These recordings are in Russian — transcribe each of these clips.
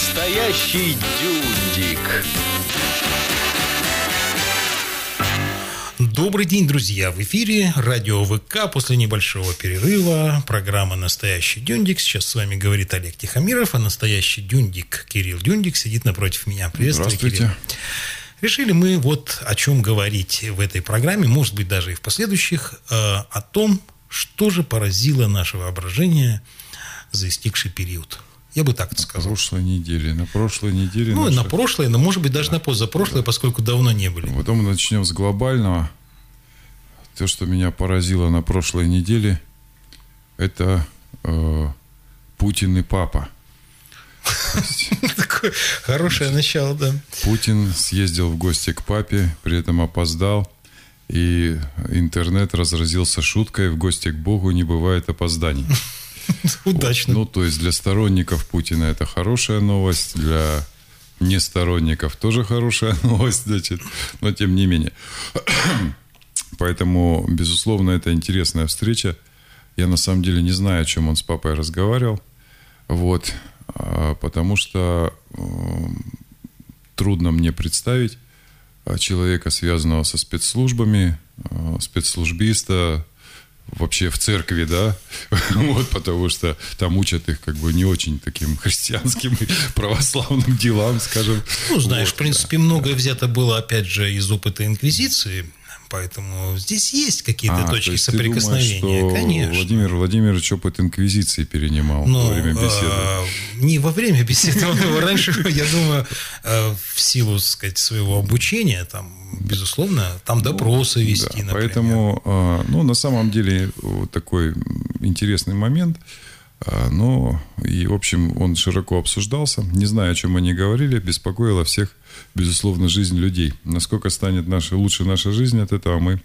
Настоящий дюндик. Добрый день, друзья! В эфире радио ВК после небольшого перерыва. Программа «Настоящий дюндик». Сейчас с вами говорит Олег Тихомиров, а настоящий дюндик Кирилл Дюндик сидит напротив меня. Приветствую, Здравствуйте. Кирилл. Решили мы вот о чем говорить в этой программе, может быть, даже и в последующих, о том, что же поразило наше воображение за истекший период. Я бы так это сказал. На прошлой неделе. Ну, на прошлое, но, может быть, даже на позапрошлое, поскольку давно не были. Потом начнем с глобального. То, что меня поразило на прошлой неделе, это Путин и папа. Такое хорошее начало, да. Путин съездил в гости к папе, при этом опоздал. И интернет разразился шуткой: в гости к Богу не бывает опозданий. Удачно. Ну, то есть для сторонников Путина это хорошая новость, для несторонников тоже хорошая новость, значит, но тем не менее. Поэтому, безусловно, это интересная встреча. Я на самом деле не знаю, о чем он с папой разговаривал, вот, потому что трудно мне представить человека, связанного со спецслужбами, спецслужбиста, вообще в церкви, да, вот, потому что там учат их как бы не очень таким христианским и православным делам, скажем. Ну, знаешь, вот, в принципе, многое взято было, опять же, из опыта Инквизиции, поэтому здесь есть какие-то точки соприкосновения. Ты думаешь, что конечно. Владимир Владимирович опыт Инквизиции перенимал во время беседы? Не во время беседы, он его раньше, я думаю, в силу, так сказать, своего обучения, там, безусловно, там допросы вести, да, например. Поэтому, ну, на самом деле, вот такой интересный момент. Но, и, в общем, он широко обсуждался. Не знаю, о чем они говорили, беспокоило всех, безусловно, жизнь людей. Насколько станет лучше наша жизнь от этого, мы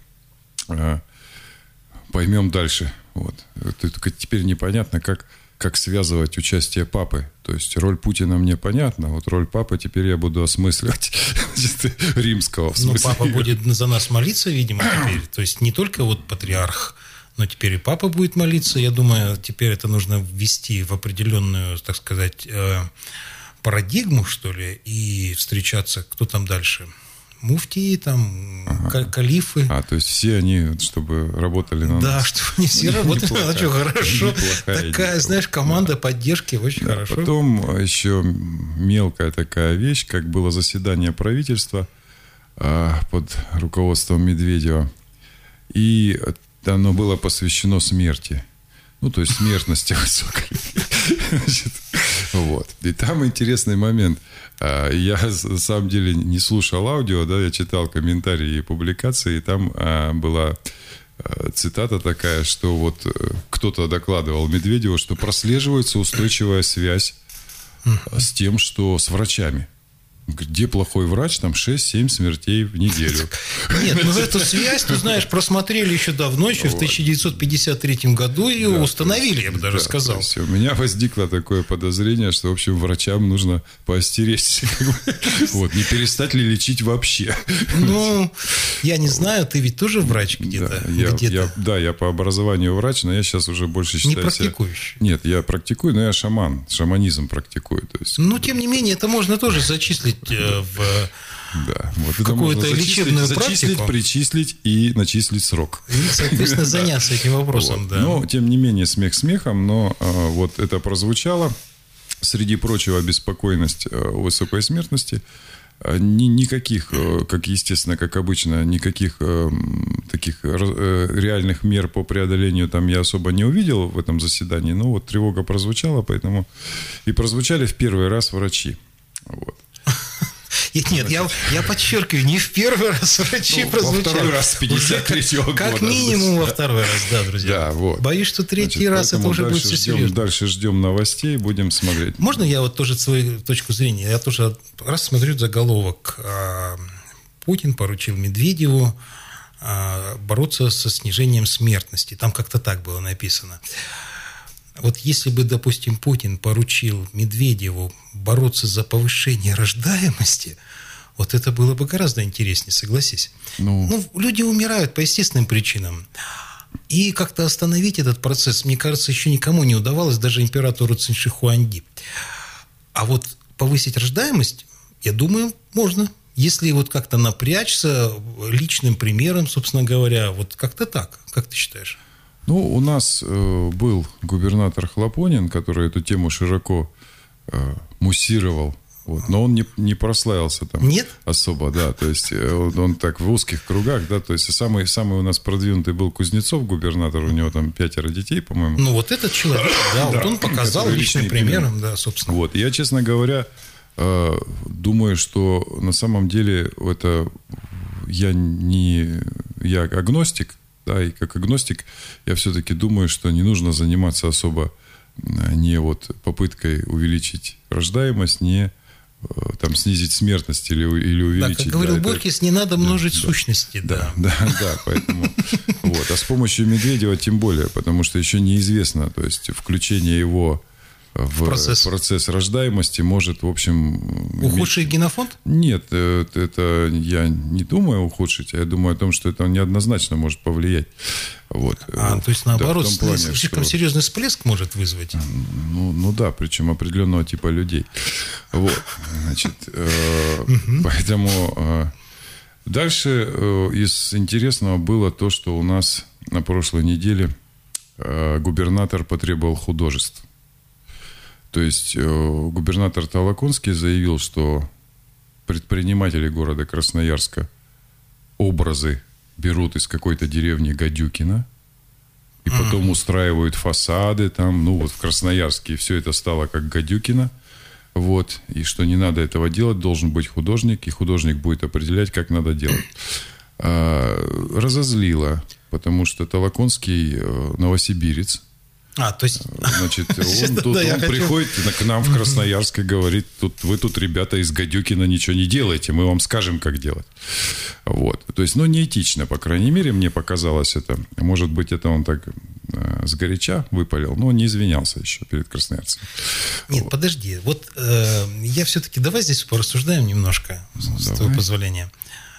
поймем дальше. Вот. Только теперь непонятно, как связывать участие папы. То есть роль Путина мне понятна, вот роль папы теперь я буду осмысливать римского. В смысле. Ну, папа будет за нас молиться, видимо, теперь. То есть не только вот патриарх, но теперь и папа будет молиться. Я думаю, теперь это нужно ввести в определенную, так сказать, парадигму, что ли, и встречаться, кто там дальше? Муфтии, там, калифы. То есть все они, чтобы работали на нас. Да, чтобы они все работали. Ну, что, хорошо. Такая, знаешь, команда поддержки, очень хорошо. Потом еще мелкая такая вещь, как было заседание правительства под руководством Медведева. И оно было посвящено смерти. Ну, то есть смертности высокой. Значит, вот. И там интересный момент. Я, на самом деле, не слушал аудио, да, я читал комментарии и публикации, и там была цитата такая, что вот кто-то докладывал Медведеву, что прослеживается устойчивая связь с тем, что с врачами. Где плохой врач, там 6-7 смертей в неделю. Нет, ну эту связь, ты знаешь, просмотрели еще давно, еще в 1953 году ее установили, я бы даже сказал. У меня возникло такое подозрение, что, в общем, врачам нужно поостеречься. Вот, не перестать ли лечить вообще? Ну, я не знаю, ты ведь тоже врач где-то? Да, я по образованию врач, но я сейчас уже больше считаю себя... Не практикующий? Нет, я практикую, но я шаман, шаманизм практикую. Но, тем не менее, это можно тоже зачислить в какую-то лечебную практику. Зачислить, причислить и начислить срок. И, соответственно, заняться этим вопросом. Вот. Да. Но, тем не менее, смех смехом, но вот это прозвучало. Среди прочего, обеспокоенность высокой смертности. Никаких, как естественно, как обычно, никаких таких реальных мер по преодолению там я особо не увидел в этом заседании. Но вот тревога прозвучала, поэтому и прозвучали в первый раз врачи. Вот. Нет, я подчеркиваю, не в первый раз врачи прозвучали. Во второй раз с 53-го года. Как минимум во второй раз, да, друзья. Да, вот. Боюсь, что третий раз это уже будет все серьезно. Дальше ждем новостей, будем смотреть. Можно я вот тоже свою точку зрения? Я тоже раз смотрю заголовок. Путин поручил Медведеву бороться со снижением смертности. Там как-то так было написано. Вот если бы, допустим, Путин поручил Медведеву бороться за повышение рождаемости, вот это было бы гораздо интереснее, согласись. Ну, люди умирают по естественным причинам. И как-то остановить этот процесс, мне кажется, еще никому не удавалось, даже императору Цинь Ши Хуанди. А вот повысить рождаемость, я думаю, можно. Если вот как-то напрячься личным примером, собственно говоря, вот как-то так. Как ты считаешь? Ну, у нас был губернатор Хлопонин, который эту тему широко муссировал. Вот. Но он не прославился там. Нет? Особо, да. То есть он так в узких кругах, да. То есть самый у нас продвинутый был Кузнецов, губернатор. У него там 5 детей, по-моему. Ну, вот этот человек, да, вот он показал личным примером, да, собственно. Вот. Я, честно говоря, думаю, что на самом деле это я агностик, да, и как агностик я все-таки думаю, что не нужно заниматься особо не вот попыткой увеличить рождаемость, не там снизить смертность или увеличить. Да, как говорил Борхес, не надо множить да, сущности. Да, поэтому вот. А с помощью Медведева тем более, потому что еще неизвестно, то есть включение его в процесс рождаемости может, в общем... Ухудшить генофонд? Нет, это я не думаю ухудшить, а я думаю о том, что это неоднозначно может повлиять. Вот. То есть, наоборот, да, плане, слишком серьезный всплеск может вызвать. Ну да, причем определенного типа людей. Вот, значит, поэтому... Дальше из интересного было то, что у нас на прошлой неделе губернатор потребовал художеств. То есть губернатор Толоконский заявил, что предприниматели города Красноярска образы берут из какой-то деревни Гадюкина и потом устраивают фасады там, ну вот в Красноярске, и все это стало как Гадюкина. Вот, и что не надо этого делать, должен быть художник, и художник будет определять, как надо делать. Разозлило, потому что Толоконский новосибирец. То есть... Значит, он приходит к нам в Красноярск и говорит, вы тут, ребята, из Гадюкина ничего не делаете, мы вам скажем, как делать. Вот. То есть, неэтично, по крайней мере, мне показалось это. Может быть, это он так сгоряча выпалил, но не извинялся еще перед красноярцем. Нет, вот. Подожди. Вот я все-таки, давай здесь порассуждаем немножко, с твоего позволения.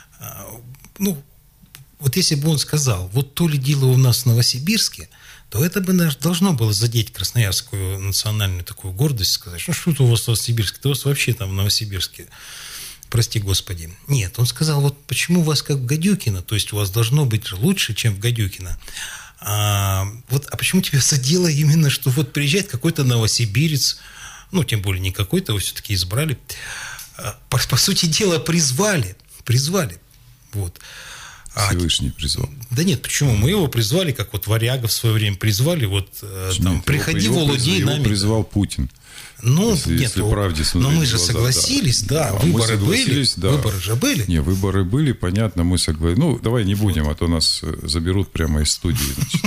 Вот если бы он сказал, вот то ли дело у нас в Новосибирске, то это бы должно было задеть красноярскую национальную такую гордость, сказать, что это у вас в Новосибирске, то у вас вообще там в Новосибирске, прости господи. Нет, он сказал, вот почему у вас как в Гадюкино, то есть у вас должно быть лучше, чем в Гадюкино. А почему тебя задело именно, что вот приезжает какой-то новосибирец, тем более не какой-то, его все-таки избрали, по сути дела призвали, вот. Всевышний призвал. Да нет, почему? Мы его призвали, как вот Варяга в свое время призвали, приходи, Володей нами. Его призвал Путин. Если правде смотреть, но мы же согласились, да, выборы были, да. Выборы же были. Не, выборы были, понятно, мы согласились. Давай не будем, а то нас заберут прямо из студии.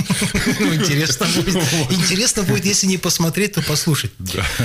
Интересно будет, если не посмотреть, то послушать.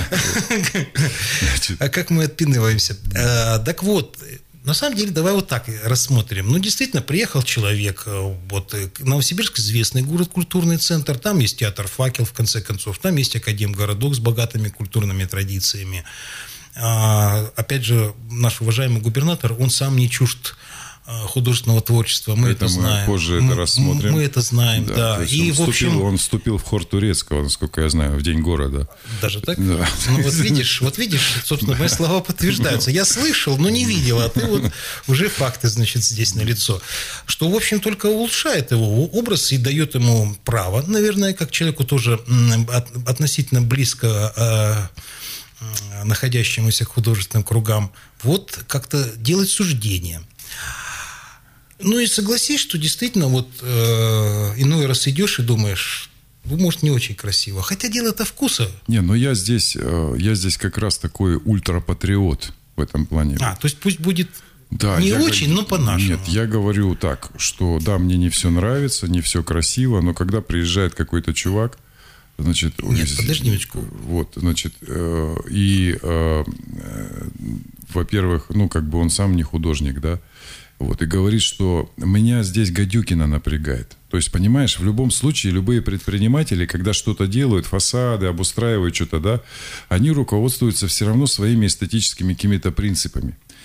А как мы отпинываемся? Так вот, на самом деле, давай вот так рассмотрим. Действительно, приехал человек, Новосибирск известный город, культурный центр, там есть театр «Факел», в конце концов, там есть академгородок с богатыми культурными традициями. Опять же, наш уважаемый губернатор, он сам не чужд художественного творчества, мы это знаем. Позже это рассмотрим. Мы это знаем, да. И он вступил в хор Турецкого, насколько я знаю, в День города. Даже так? Да. Вот видишь, собственно, мои слова подтверждаются. Я слышал, но не видел, а ты уже факты, здесь налицо. Что, в общем, только улучшает его образ и дает ему право, наверное, как человеку тоже относительно близко находящемуся к художественным кругам, как-то делать суждения. И согласись, что действительно иной раз идешь и думаешь, может, не очень красиво. Хотя дело-то вкуса. Я здесь как раз такой ультрапатриот в этом плане. То есть пусть будет не очень, но по-нашему. Нет, я говорю так, что да, мне не все нравится, не все красиво, но когда приезжает какой-то чувак, значит... Нет, подожди минуточку. Во-первых, он сам не художник, да, и говорит, что меня здесь Гадюкина напрягает. То есть, понимаешь, в любом случае, любые предприниматели, когда что-то делают, фасады, обустраивают что-то, да, они руководствуются все равно своими эстетическими какими-то принципами.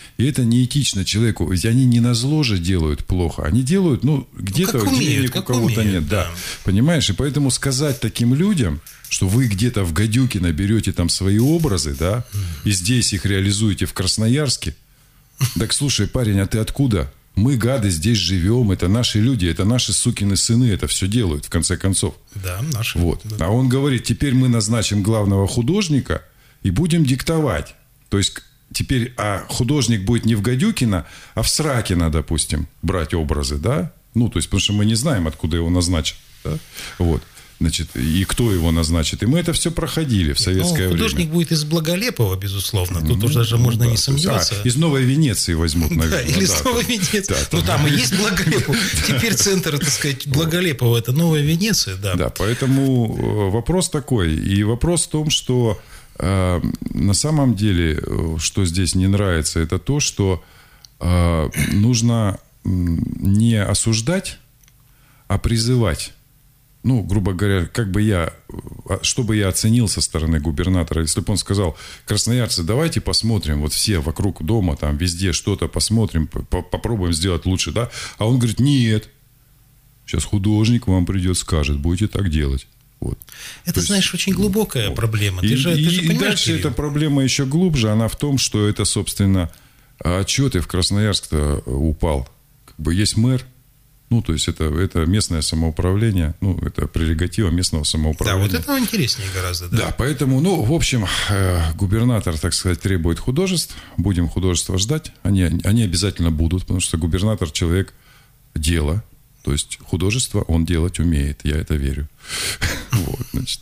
И это неэтично человеку. Ведь они не назло же делают плохо. Они делают, где-то денег у кого-то нет. Да. Понимаешь? И поэтому сказать таким людям, что вы где-то в Гадюкино берете там свои образы, да, и здесь их реализуете в Красноярске. Так слушай, парень, а ты откуда? Мы, гады, здесь живем, это наши люди, это наши сукины сыны, это все делают, в конце концов. Да, наши. Вот. Да. А он говорит, теперь мы назначим главного художника и будем диктовать. То есть, теперь художник будет не в Гадюкино, а в Сракино, допустим, брать образы, да? То есть, потому что мы не знаем, откуда его назначат, да? Вот. Значит, и кто его назначит. И мы это все проходили в советское время. Художник будет из Благолепова, безусловно. Тут уже даже можно не сомневаться. Из Новой Венеции возьмут, наверное. Да, или из Новой Венеции. Там и есть Благолепов. Теперь центр, так сказать, Благолепова – это Новая Венеция. Да, поэтому вопрос такой. И вопрос в том, что на самом деле, что здесь не нравится, это то, что нужно не осуждать, а призывать. Грубо говоря, что бы я оценил со стороны губернатора, если бы он сказал: красноярцы, давайте посмотрим, вот все вокруг дома, там везде что-то посмотрим, попробуем сделать лучше, да? А он говорит: нет, сейчас художник вам придет, скажет, будете так делать. Вот. Это, знаешь, очень глубокая проблема. И понимаешь, дальше эта проблема еще глубже, она в том, что это, собственно, чего ты в Красноярск-то упал? Есть мэр. То есть, это местное самоуправление, это прерогатива местного самоуправления. Да, вот это интереснее гораздо. Да, поэтому, в общем, губернатор, так сказать, требует художеств. Будем художества ждать. Они обязательно будут, потому что губернатор – человек дела. То есть, художество он делать умеет. Я это верю. Вот, значит.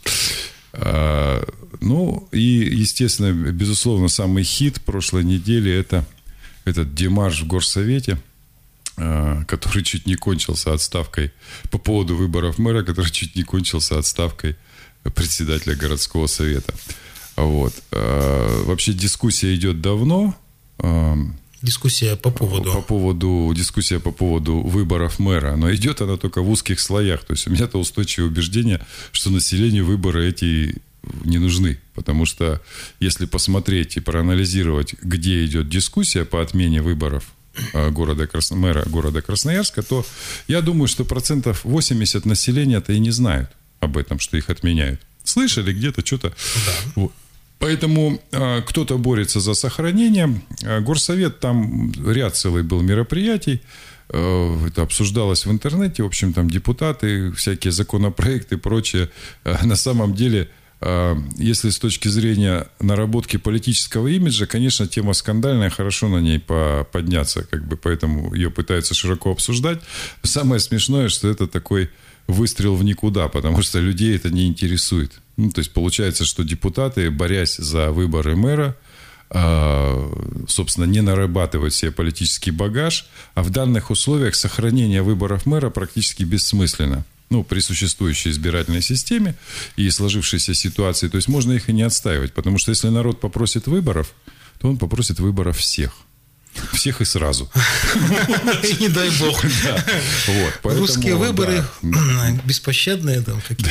И, естественно, безусловно, самый хит прошлой недели – это этот демарш в Горсовете, который чуть не кончился отставкой по поводу выборов мэра, который чуть не кончился отставкой председателя городского совета. Вот. Вообще дискуссия идет давно. Дискуссия по поводу выборов мэра. Но идет она только в узких слоях. То есть, у меня-то устойчивое убеждение, что населению выборы эти не нужны. Потому что если посмотреть и проанализировать, где идет дискуссия по отмене выборов мэра города Красноярска, то я думаю, что 80% населения-то и не знают об этом, что их отменяют. Слышали где-то что-то. Да. Вот. Поэтому кто-то борется за сохранение. Горсовет, там ряд целый был мероприятий. Это обсуждалось в интернете. В общем, там депутаты, всякие законопроекты и прочее. На самом деле, если с точки зрения наработки политического имиджа, конечно, тема скандальная, хорошо на ней подняться, поэтому ее пытаются широко обсуждать. Самое смешное, что это такой выстрел в никуда, потому что людей это не интересует. То есть, получается, что депутаты, борясь за выборы мэра, собственно, не нарабатывают себе политический багаж, а в данных условиях сохранение выборов мэра практически бессмысленно. При существующей избирательной системе и сложившейся ситуации. То есть, можно их и не отстаивать. Потому что, если народ попросит выборов, то он попросит выборов всех. Всех и сразу. Не дай бог. Русские выборы беспощадные.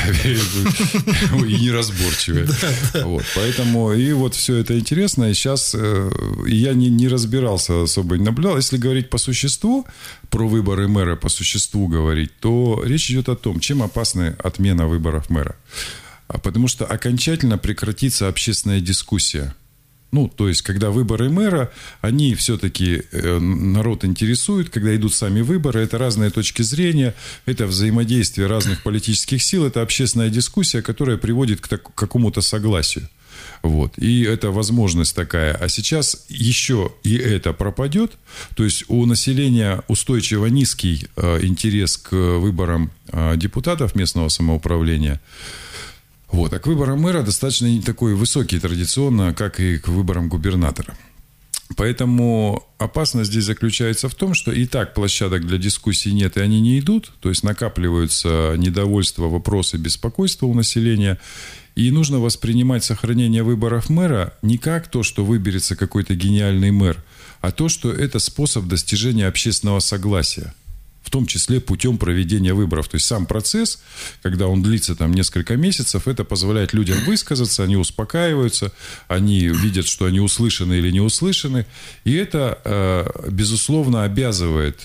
И неразборчивые. Поэтому и вот все это интересно. И сейчас я не разбирался особо, не наблюдал. Если говорить по существу, про выборы мэра по существу говорить, то речь идет о том, чем опасна отмена выборов мэра. Потому что окончательно прекратится общественная дискуссия. То есть, когда выборы мэра, они все-таки народ интересует, когда идут сами выборы, это разные точки зрения, это взаимодействие разных политических сил, это общественная дискуссия, которая приводит к какому-то согласию. Вот. И это возможность такая. А сейчас еще и это пропадет. То есть, у населения устойчиво низкий интерес к выборам депутатов местного самоуправления. Вот. А к выборам мэра достаточно не такой высокий традиционно, как и к выборам губернатора. Поэтому опасность здесь заключается в том, что и так площадок для дискуссий нет, и они не идут. То есть, накапливаются недовольство, вопросы, беспокойство у населения. И нужно воспринимать сохранение выборов мэра не как то, что выберется какой-то гениальный мэр, а то, что это способ достижения общественного согласия. в том числе путем проведения выборов. То есть сам процесс, когда он длится там несколько месяцев, это позволяет людям высказаться, они успокаиваются, они видят, что они услышаны или не услышаны. И это, безусловно, обязывает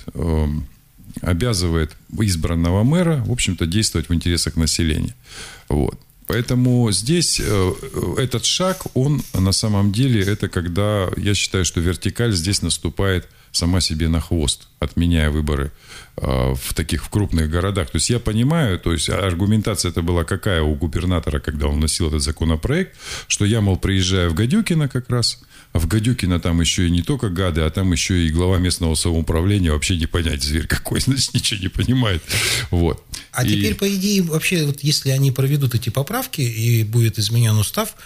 избранного мэра, в общем-то, действовать в интересах населения. Вот. Поэтому здесь этот шаг, он на самом деле, это когда, я считаю, что вертикаль здесь наступает сама себе на хвост, отменяя выборы в крупных городах. То есть я понимаю, то есть аргументация это была какая у губернатора, когда он вносил этот законопроект, что я, мол, приезжаю в Гадюкино как раз, а в Гадюкино там еще и не только гады, а там еще и глава местного самоуправления, вообще не понять, зверь какой, значит, ничего не понимает. Вот. Теперь, по идее, вообще, вот если они проведут эти поправки и будет изменен устав,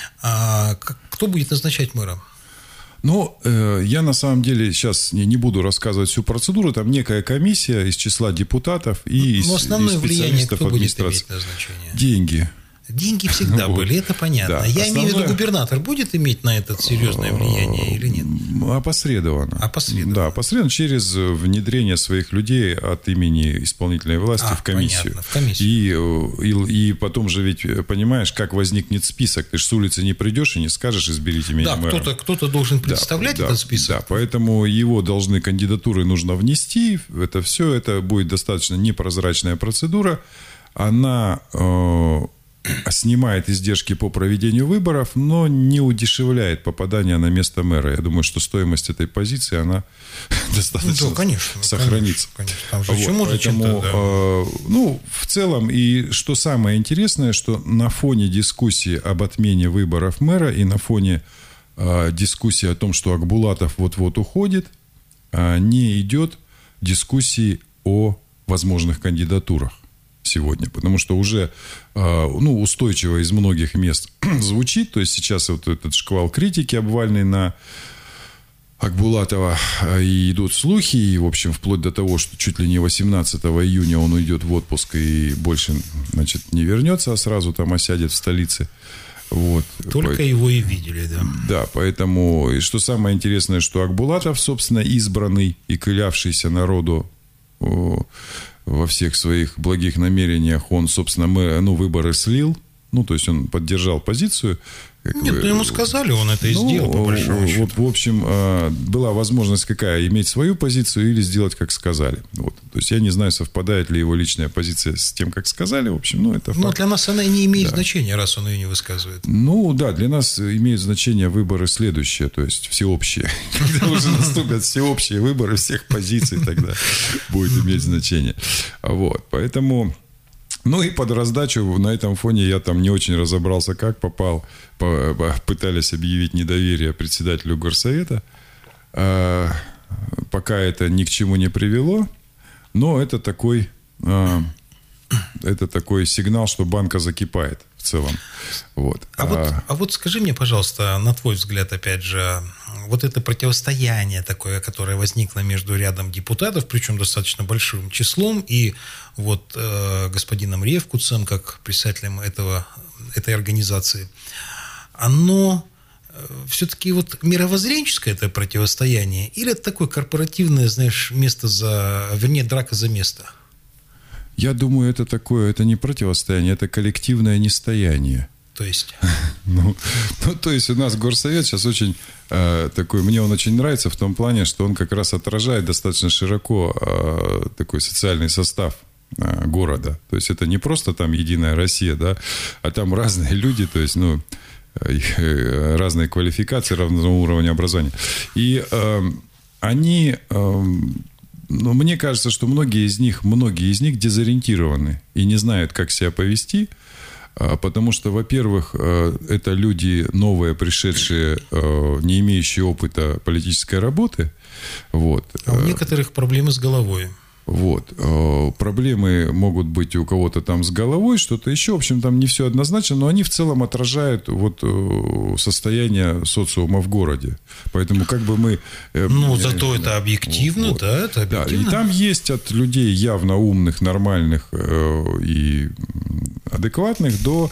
кто будет назначать мэра? Ну, я на самом деле сейчас не буду рассказывать всю процедуру. Там некая комиссия из числа депутатов и основное влияние кто будет администрации. Иметь назначение? Деньги. Деньги всегда были, это понятно. Да. Я имею в виду, губернатор будет иметь на это серьезное влияние или нет? Опосредованно. Опосредованно. Опосредованно через внедрение своих людей от имени исполнительной власти в комиссию. Понятно, в комиссию. И потом же ведь, понимаешь, как возникнет список. Ты же с улицы не придешь и не скажешь, изберите меня мэром. Да, кто-то должен представлять этот список. Да, поэтому его кандидатуры нужно внести. Это все, это будет достаточно непрозрачная процедура. Она снимает издержки по проведению выборов, но не удешевляет попадание на место мэра. Я думаю, что стоимость этой позиции, она достаточно сохранится. Конечно. Там же еще можно Поэтому, в целом, и что самое интересное, что на фоне дискуссии об отмене выборов мэра и на фоне дискуссии о том, что Акбулатов вот-вот уходит, не идет дискуссии о возможных кандидатурах сегодня, потому что уже устойчиво из многих мест звучит, то есть сейчас вот этот шквал критики обвальный на Акбулатова, и идут слухи, и, в общем, вплоть до того, что чуть ли не 18 июня он уйдет в отпуск и больше, значит, не вернется, а сразу там осядет в столице. Вот. Только его и видели, да. Да, поэтому, и что самое интересное, что Акбулатов, собственно, избранный и клявшийся народу во всех своих благих намерениях, он, собственно, выборы слил, то есть он поддержал позицию. Ему сказали, он это и сделал, по большому счету. В общем, была возможность какая? Иметь свою позицию или сделать, как сказали. Вот. То есть я не знаю, совпадает ли его личная позиция с тем, как сказали. В общем, это факт. Но для нас она не имеет значения, раз он ее не высказывает. Для нас имеют значение выборы следующие, то есть всеобщие. Когда уже наступят всеобщие выборы всех позиций, тогда будет иметь значение. Вот. Поэтому... и под раздачу на этом фоне я там не очень разобрался, как попал. Пытались объявить недоверие председателю горсовета. Пока это ни к чему не привело. Но это такой сигнал, что банка закипает в целом. Вот. А вот скажи мне, пожалуйста, на твой взгляд, опять же, вот это противостояние такое, которое возникло между рядом депутатов, причем достаточно большим числом, и вот господином Ревкуцем, как председателем этой организации, оно все-таки вот мировоззренческое это противостояние, или это такое корпоративное, знаешь, драка за место? Я думаю, это не противостояние, это коллективное нестояние. То есть? То есть у нас горсовет сейчас очень такой, мне он очень нравится в том плане, что он как раз отражает достаточно широко такой социальный состав города. То есть это не просто там Единая Россия, да, а там разные люди, то есть, разные квалификации, разного уровня образования. И они... мне кажется, что многие из них дезориентированы и не знают, как себя повести, потому что, во-первых, это люди новые, пришедшие, не имеющие опыта политической работы. Вот. А у некоторых проблемы с головой. Вот. Проблемы могут быть у кого-то там с головой, что-то еще. В общем, там не все однозначно, но они в целом отражают состояние социума в городе. Поэтому как бы мы... зато это объективно, да, это объективно. Да, и там есть от людей явно умных, нормальных и адекватных до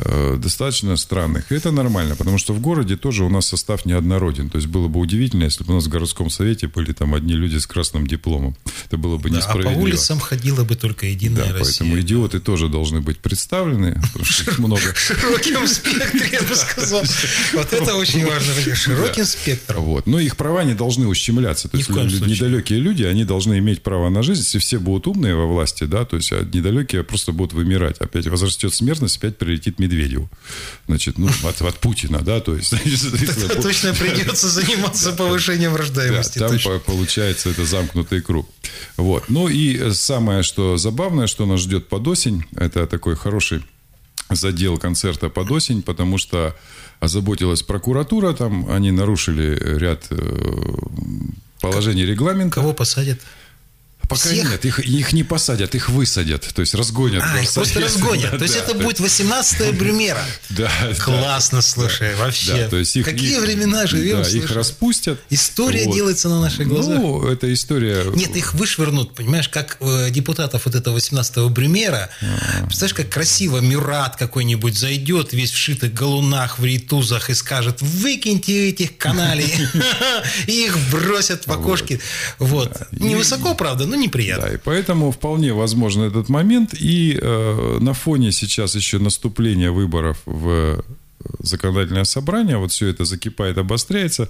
достаточно странных. И это нормально, потому что в городе тоже у нас состав неоднороден. То есть было бы удивительно, если бы у нас в городском совете были там одни люди с красным дипломом. Это было бы несправедливо. А по улицам ходила бы только Единая Россия. Поэтому идиоты тоже должны быть представлены. В широком спектре, я бы сказал. Вот это очень важно. Широким спектром. Вот. Но их права не должны ущемляться. То есть недалекие люди, они должны иметь право на жизнь. Если все будут умные во власти, да, то есть недалекие просто будут вымирать. Опять возрастет смертность, опять прилетит Медведеву. Значит, от Путина, да, то есть... Точно придется заниматься повышением рождаемости. Там получается это замкнутый круг. Вот. Ну и самое, что забавное, что нас ждет под осень, это такой хороший задел концерта под осень, потому что озаботилась прокуратура, там они нарушили ряд положений регламента. Кого посадят? Пока всех? Нет, их не посадят, их высадят, то есть разгонят. Их просто разгонят. То есть это будет 18-е Брюмера. Да. Классно, слушай, вообще. Какие времена живем? Да, их распустят. История делается на наших глазах. Ну, это история... Нет, их вышвырнут, понимаешь, как депутатов вот этого 18-го Брюмера. Представляешь, как красиво Мюрат какой-нибудь зайдет, весь в шитых галунах, в рейтузах и скажет: выкиньте этих каналей. И их бросят в окошки. Вот. Невысоко, правда, но неприятно. Да, и поэтому вполне возможен этот момент. И на фоне сейчас еще наступления выборов в законодательное собрание, вот все это закипает, обостряется.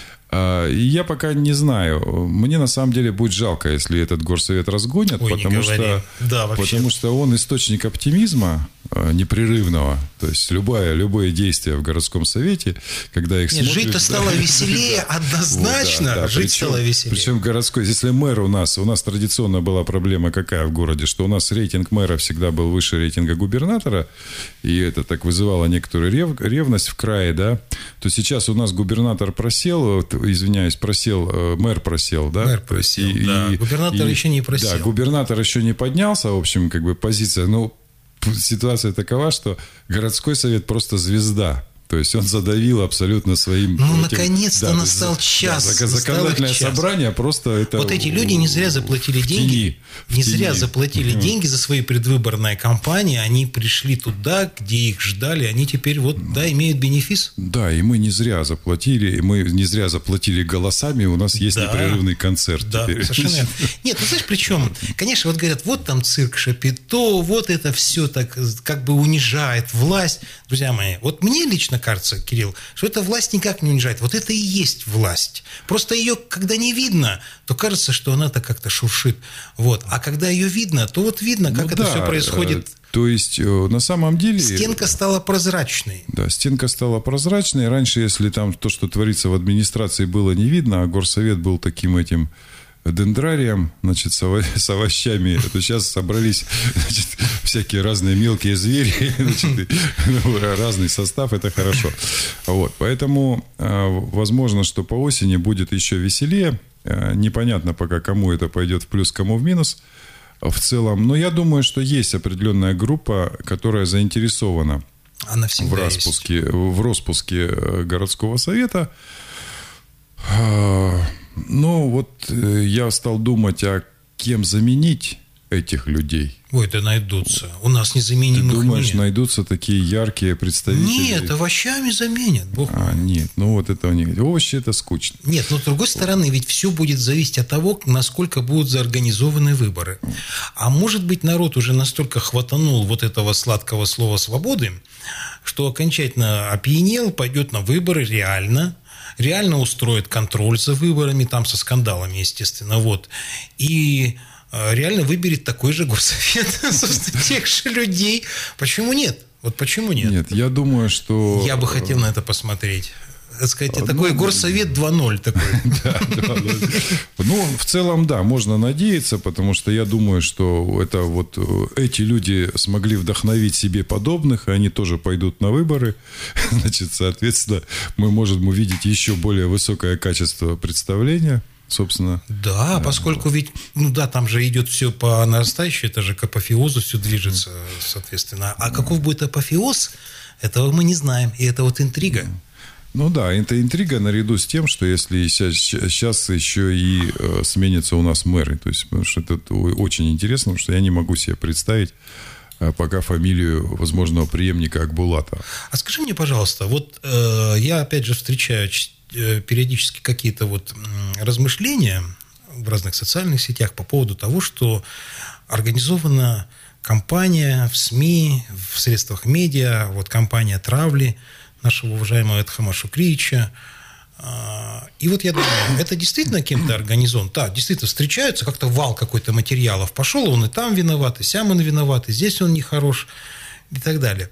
И я пока не знаю. Мне на самом деле будет жалко, если этот горсовет разгонят, потому что он источник оптимизма непрерывного. То есть любое действие в городском совете, когда их смотришь... Жить-то стало веселее, однозначно. Жить стало веселее. Причем городской... Если мэр у нас традиционно была проблема какая в городе, что у нас рейтинг мэра всегда был выше рейтинга губернатора, и это так вызывало некоторую ревность в крае, да, то сейчас у нас губернатор просел, мэр просел, да? Мэр просел, да. Губернатор еще не просел. Да, губернатор еще не поднялся, в общем, позиция, ситуация такова, что городской совет просто звезда. То есть он задавил абсолютно своим... наконец-то настал час. Законодательное собрание просто это... Вот эти люди не зря заплатили деньги. Зря заплатили деньги за свои предвыборные кампании. Они пришли туда, где их ждали. Они теперь имеют бенефис. Да, и мы не зря заплатили. Мы не зря заплатили голосами. У нас есть непрерывный концерт. Да, теперь. Совершенно верно. Нет, знаешь, причем, конечно, вот говорят, вот там цирк Шапито, вот это все так как бы унижает власть. Друзья мои, вот мне лично кажется, Кирилл, что эта власть никак не унижает. Вот это и есть власть. Просто ее, когда не видно, то кажется, что она-то как-то шуршит. Вот. А когда ее видно, то вот видно, как это все происходит. То есть, на самом деле... Стенка стала прозрачной. Да, стенка стала прозрачной. Раньше, если там то, что творится в администрации, было не видно, а горсовет был таким этим... дендрарием, значит, с овощами, то сейчас собрались, значит, всякие разные мелкие звери, значит, разный состав, это хорошо. Вот, поэтому возможно, что по осени будет еще веселее. Непонятно пока, кому это пойдет в плюс, кому в минус в целом. Но я думаю, что есть определенная группа, которая заинтересована в распуске городского совета. Ну, вот я стал думать, а кем заменить этих людей? Ой, да найдутся. У нас незаменимых нет. Ты думаешь, найдутся такие яркие представители? Нет, овощами заменят. Нет, вот это не... Овощи это скучно. Нет, но с другой стороны, ведь все будет зависеть от того, насколько будут заорганизованы выборы. А может быть, народ уже настолько хватанул вот этого сладкого слова «свободы», что окончательно опьянел, пойдет на выборы реально устроит контроль за выборами, там со скандалами, естественно, вот, и реально выберет такой же горсовет, собственно, тех же людей. Почему нет? Вот почему нет? Нет, я думаю, что... Я бы хотел на это посмотреть. Так сказать, такой горсовет 2.0 такой. Ну, в целом, да, можно надеяться, потому что я думаю, что это вот эти люди смогли вдохновить себе подобных, и они тоже пойдут на выборы. Значит, соответственно, мы можем увидеть еще более высокое качество представления, собственно. Да, поскольку ведь, там же идет все по нарастающей, это же к апофеозу все движется, соответственно. А каков будет апофеоз, этого мы не знаем, и это вот интрига. Ну да, это интрига наряду с тем, что если сейчас еще и сменятся у нас мэры. То есть, потому что это очень интересно, потому что я не могу себе представить пока фамилию возможного преемника Акбулатова. А скажи мне, пожалуйста, вот я опять же встречаю периодически какие-то вот размышления в разных социальных сетях по поводу того, что организована кампания в СМИ, в средствах медиа, вот кампания травли нашего уважаемого Эдхама Шукриевича. И вот я думаю, это действительно кем-то организован? Да, действительно, встречаются, как-то вал какой-то материалов. Пошел, он и там виноват, и сям он виноват, и здесь он нехорош, и так далее.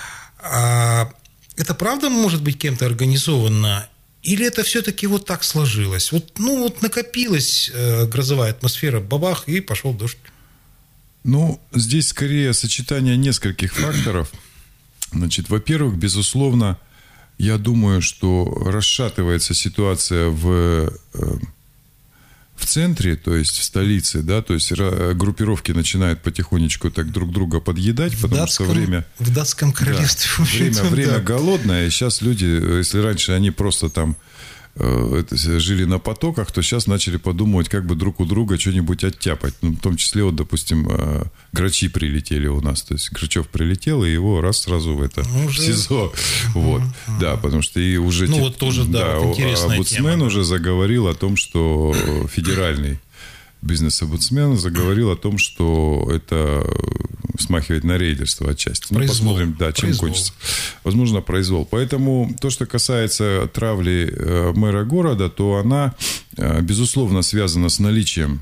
Это правда может быть кем-то организовано? Или это все-таки вот так сложилось? Вот, ну, вот накопилась грозовая атмосфера, бабах, и пошел дождь. Ну, здесь скорее сочетание нескольких факторов. Значит, во-первых, безусловно, я думаю, что расшатывается ситуация в центре, то есть в столице, да, то есть группировки начинают потихонечку так друг друга подъедать, потому что время... В датском королевстве. Да, время голодное, и сейчас люди, если раньше они просто там жили на потоках, то сейчас начали подумывать, как бы друг у друга что-нибудь оттяпать. Ну, в том числе, вот, допустим, грачи прилетели у нас. То есть Грачев прилетел, и его сразу в СИЗО. Вот. Да, потому что и уже... Ну, вот тоже, да, вот интересная омбудсмен тема. уже заговорил о том, что федеральный бизнес-омбудсмен заговорил о том, что это смахивает на рейдерство отчасти. Ну, посмотрим, да, чем кончится. Возможно, произвол. Поэтому то, что касается травли мэра города, то она, безусловно, связана с наличием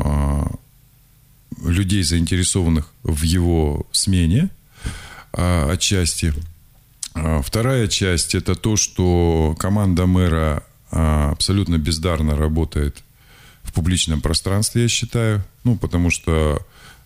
людей, заинтересованных в его смене, отчасти. Вторая часть – это то, что команда мэра абсолютно бездарно работает в публичном пространстве, я считаю. Ну, потому что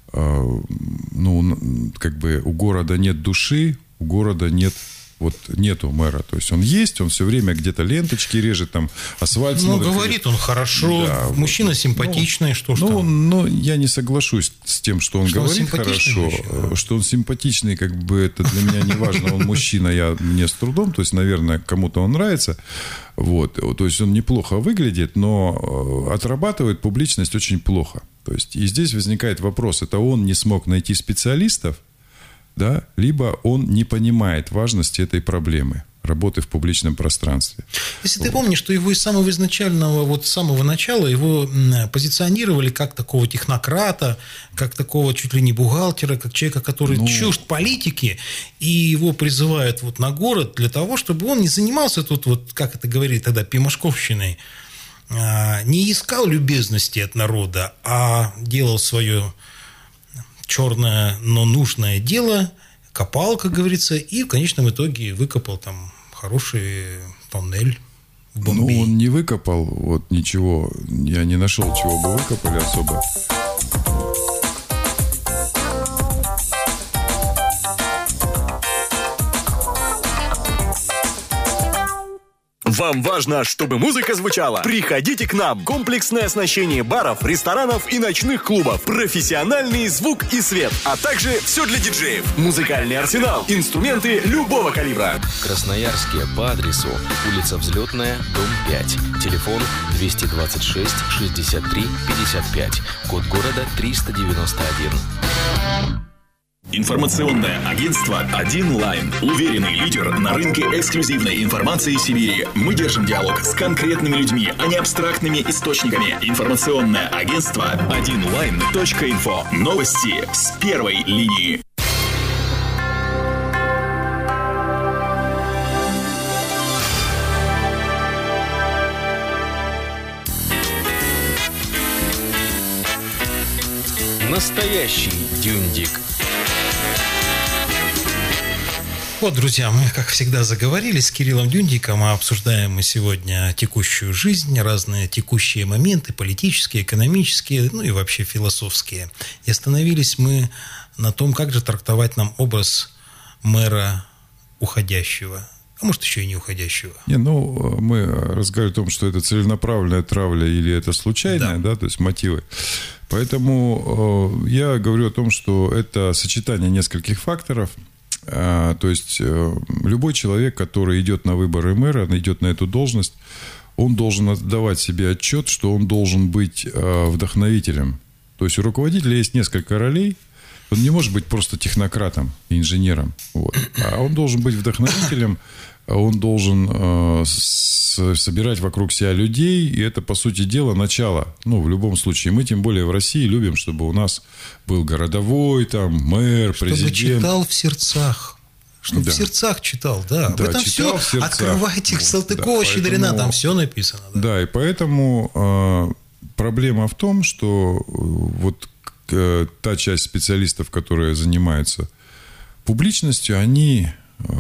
ну, как бы у города нет души, у города нету мэра. То есть он есть, он все время где-то ленточки режет, там асфальт смотрит. Ну, говорит он хорошо, да, мужчина симпатичный, что ж там. Ну, я не соглашусь с тем, что он говорит хорошо. Мужчина. Что он симпатичный, как бы это для меня не важно. Он мужчина, мне с трудом. То есть, наверное, кому-то он нравится. Вот. То есть, он неплохо выглядит, но отрабатывает публичность очень плохо. То есть, и здесь возникает вопрос, это он не смог найти специалистов, да, либо он не понимает важности этой проблемы работы в публичном пространстве. Если ты помнишь, что его из самого изначального, вот с самого начала его позиционировали как такого технократа, как такого чуть ли не бухгалтера, как человека, который чужд политики, и его призывают вот на город для того, чтобы он не занимался тут, вот, как это говорили тогда, пимашковщиной, не искал любезности от народа, а делал свое черное, но нужное дело, копал, как говорится, и в конечном итоге выкопал там хороший тоннель в Бомбее. Ну, он не выкопал, вот ничего, я не нашел, чего бы выкопали особо. Вам важно, чтобы музыка звучала? Приходите к нам. Комплексное оснащение баров, ресторанов и ночных клубов. Профессиональный звук и свет. А также все для диджеев. Музыкальный арсенал. Инструменты любого калибра. В Красноярске по адресу улица Взлетная, дом 5. Телефон 226 63 55. Код города 391. Информационное агентство «Один Лайн». Уверенный лидер на рынке эксклюзивной информации Сибири. Мы держим диалог с конкретными людьми, а не абстрактными источниками. Информационное агентство «1Лайн.инфо». Новости с первой линии. Настоящий дюндик. Вот, друзья, мы, как всегда, заговорили с Кириллом Дюндиком, а обсуждаем мы сегодня текущую жизнь, разные текущие моменты, политические, экономические, ну и вообще философские. И остановились мы на том, как же трактовать нам образ мэра уходящего, а может, еще и не уходящего. Мы разговариваем о том, что это целенаправленная травля или это случайная, да, то есть мотивы. Поэтому я говорю о том, что это сочетание нескольких факторов. То есть любой человек, который идет на выборы мэра, идет на эту должность, он должен отдавать себе отчет, что он должен быть вдохновителем. То есть у руководителя есть несколько ролей. Он не может быть просто технократом и инженером. Вот. А он должен быть вдохновителем, он должен собирать вокруг себя людей, и это, по сути дела, начало. Ну, в любом случае. Мы, тем более, в России любим, чтобы у нас был городовой, там, мэр, президент. Чтобы читал в сердцах. Чтобы в сердцах читал, да. В этом все. Открывайте Салтыкова, Щедрина, там все написано. Да, и поэтому проблема в том, что вот та часть специалистов, которые занимаются публичностью, они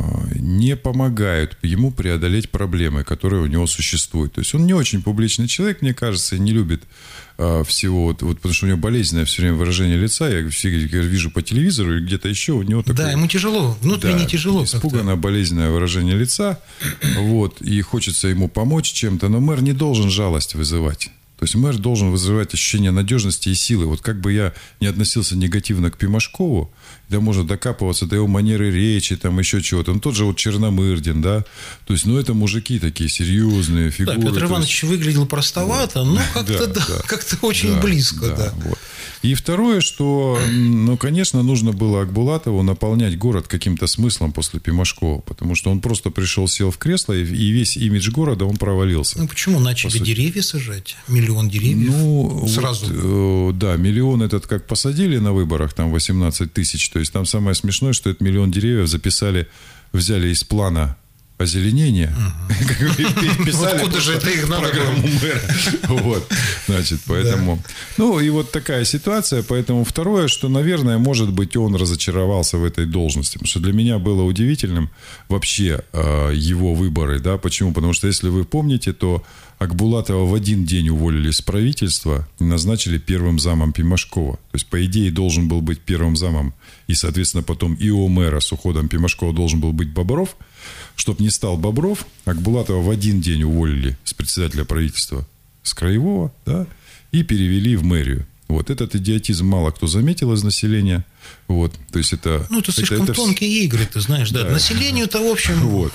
не помогают ему преодолеть проблемы, которые у него существуют. То есть он не очень публичный человек, мне кажется, и не любит всего, вот потому что у него болезненное все время выражение лица. Я все вижу по телевизору или где-то еще, у него такое... Да, ему тяжело, внутренне тяжело. Испуганное, болезненное выражение лица. Вот, и хочется ему помочь чем-то, но мэр не должен жалость вызывать. То есть мэр должен вызывать ощущение надежности и силы. Вот как бы я не относился негативно к Пимашкову, да можно докапываться до его манеры речи, там еще чего-то. Он тот же вот Черномырдин, да. То есть, это мужики такие серьезные фигуры. Да, Петр Иванович выглядел простовато, но как-то, как-то очень близко, да. Вот. И второе, что, конечно, нужно было Акбулатову наполнять город каким-то смыслом после Пимашкова, потому что он просто пришел, сел в кресло, и весь имидж города, он провалился. Почему? Начали деревья сажать? 1 миллион деревьев сразу. Вот, да, 1 миллион этот как посадили на выборах, там 18 тысяч. То есть, там самое смешное, что это 1 миллион деревьев взяли из плана озеленения. Переписали программу мэра. Вот. Значит, поэтому... и вот такая ситуация. Поэтому второе, что, наверное, может быть, он разочаровался в этой должности. Потому что для меня было удивительным вообще его выборы. Да? Почему? Потому что, если вы помните, то Акбулатова в один день уволили с правительства и назначили первым замом Пимашкова. То есть, по идее, должен был быть первым замом. И, соответственно, потом и у мэра с уходом Пимашкова должен был быть Бобров. Чтоб не стал Бобров, Акбулатова в один день уволили с председателя правительства, с краевого, да, и перевели в мэрию. Вот этот идиотизм мало кто заметил из населения. Вот, то есть это... это слишком тонкие игры, ты знаешь, да. Населению-то, в общем... Вот.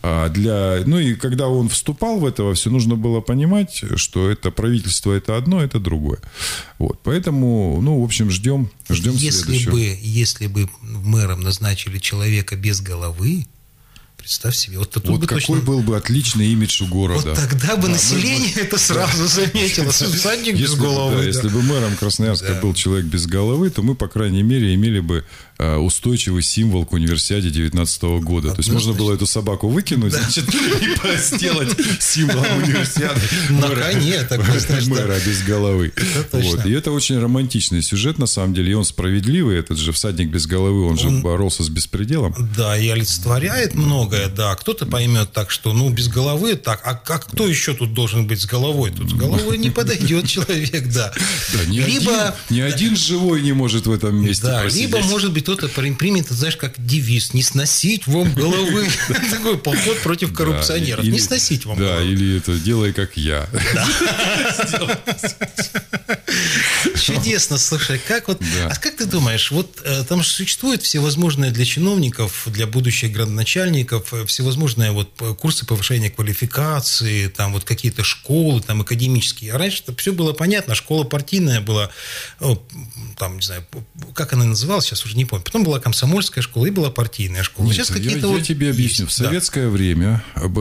И когда он вступал в это все, нужно было понимать, что это правительство, это одно, это другое. Вот. Поэтому, в общем, ждем следующего. Если бы мэром назначили человека без головы, представь себе. Вот какой был бы отличный имидж у города. Вот тогда бы население это сразу заметило. Всадник без головы. Если бы мэром Красноярска был человек без головы, то мы, по крайней мере, имели бы устойчивый символ к универсиаде 2019 года. То есть можно было эту собаку выкинуть, и сделать символом универсиады мэра без головы. И это очень романтичный сюжет, на самом деле. И он справедливый. Этот же всадник без головы, он же боролся с беспределом. Да, и олицетворяет многое, да. Кто-то поймет так, что, без головы так. А кто еще тут должен быть с головой? Тут с головой не подойдет человек, да. Ни один живой не может в этом месте просидеть. Либо, может быть, кто-то примет, знаешь, как девиз: не сносить вам головы. Такой поход против коррупционеров. Не сносить вам головы. Да, или это делай как я. Чудесно, слушай, а как ты думаешь, там же существуют всевозможные для чиновников, для будущих градоначальников, всевозможные курсы повышения квалификации, там какие-то школы, там академические. А раньше все было понятно, школа партийная была, там, не знаю, как она называлась, сейчас уже не помню. Потом была комсомольская школа и была партийная школа. Нет, сейчас я тебе объясню. В советское время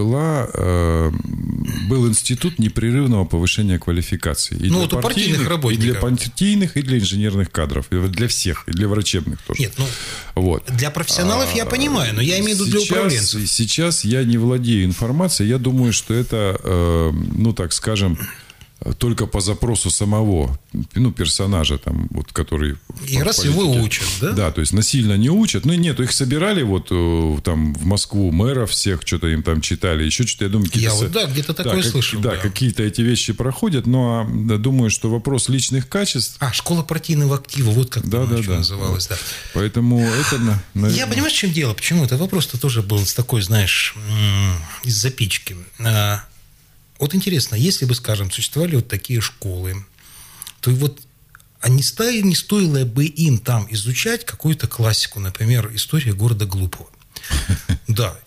был институт непрерывного повышения квалификации. И для партийных работников. И для партийных, и для инженерных кадров. И для всех. И для врачебных тоже. Нет, для профессионалов я понимаю, но я имею в виду для управленцев. Сейчас я не владею информацией. Я думаю, что это, так скажем, только по запросу самого персонажа, там, который... И раз его учат, да? Да, то есть насильно не учат. Нет, их собирали там в Москву, мэров всех, что-то им там читали, еще что-то, я думаю... где-то такое слышал. Да, какие-то эти вещи проходят, но думаю, что вопрос личных качеств... школа партийного актива, как называлась, да. Поэтому это... Я понимаю, в чем дело, почему? Это вопрос-то тоже был такой, знаешь, из запички. Интересно, если бы, скажем, существовали такие школы, то не стоило бы им там изучать какую-то классику, например, история города Глупого. Да.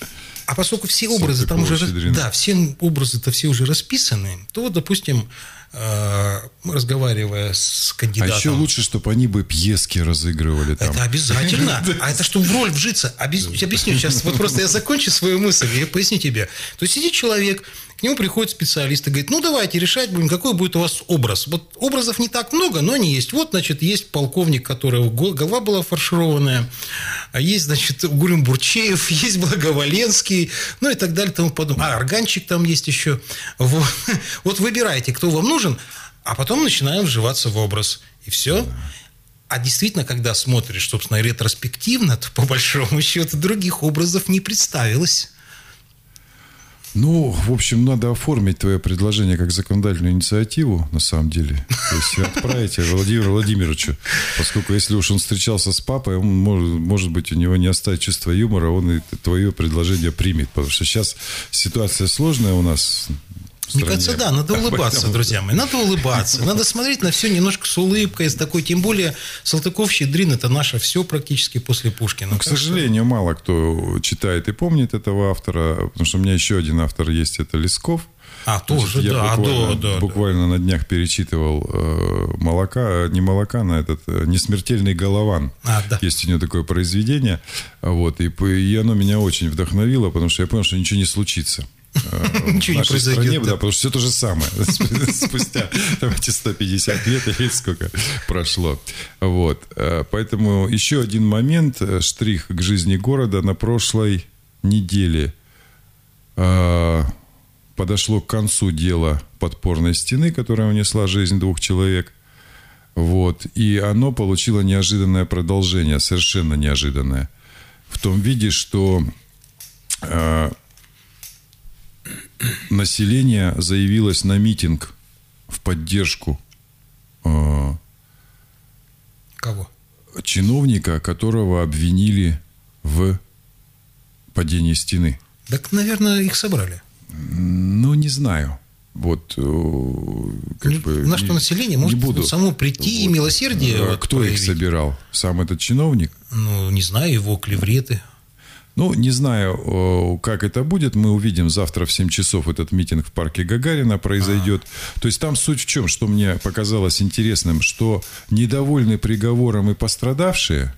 А поскольку все образы там уже... Да, все образы-то все уже расписаны, то вот, допустим, разговаривая с кандидатом... А еще лучше, чтобы они бы пьески разыгрывали там. Это обязательно. А это чтобы в роль вжиться. Объясню сейчас. Вот просто я закончу свою мысль, я поясню тебе. То есть сидит человек, к нему приходит специалист и говорит, ну, давайте решать будем, какой будет у вас образ. Вот образов не так много, но они есть. Вот, значит, есть полковник, которого голова была фаршированная, а есть, значит, Гурин-Бурчеев, есть Благоволенский, ну и так далее, тому подобное. А органчик там есть еще. Вот выбирайте, кто вам нужен, а потом начинаем вживаться в образ. И все. А действительно, когда смотришь, собственно, ретроспективно, то по большому счету других образов не представилось. Ну, в общем, надо оформить твое предложение как законодательную инициативу, на самом деле. То есть отправить Владимиру Владимировичу. Поскольку если уж он встречался с папой, он может быть, у него не оставит чувства юмора, он и твое предложение примет. Потому что сейчас ситуация сложная у нас. Мне кажется, да, надо улыбаться, друзья мои, надо улыбаться, надо смотреть на все немножко с улыбкой, с такой, тем более Салтыков-Щедрин – это наше все практически после Пушкина. Но, к сожалению, мало кто читает и помнит этого автора, потому что у меня еще один автор есть, это Лесков. Тоже, я буквально на днях перечитывал «Несмертельный Голован». Есть у него такое произведение, вот, и оно меня очень вдохновило, потому что я понял, что ничего не случится. Ничего не произойдет. Стране, да, потому что все то же самое. Спустя эти 150 лет или сколько прошло. Вот. Поэтому еще один момент, штрих к жизни города. На прошлой неделе подошло к концу дело подпорной стены, которая унесла жизнь 2 человек. Вот. И оно получило неожиданное продолжение, совершенно неожиданное. В том виде, что население заявилось на митинг в поддержку кого? Чиновника, которого обвинили в падении стены. Так, наверное, их собрали. Ну, не знаю. Вот, на что население может само прийти и милосердие кто проявить. Их собирал? Сам этот чиновник? Ну, не знаю, его клевреты. Ну, не знаю, как это будет. Мы увидим завтра в 7 часов этот митинг в парке Гагарина произойдет. То есть там суть в чем, что мне показалось интересным, что недовольны приговором и пострадавшие,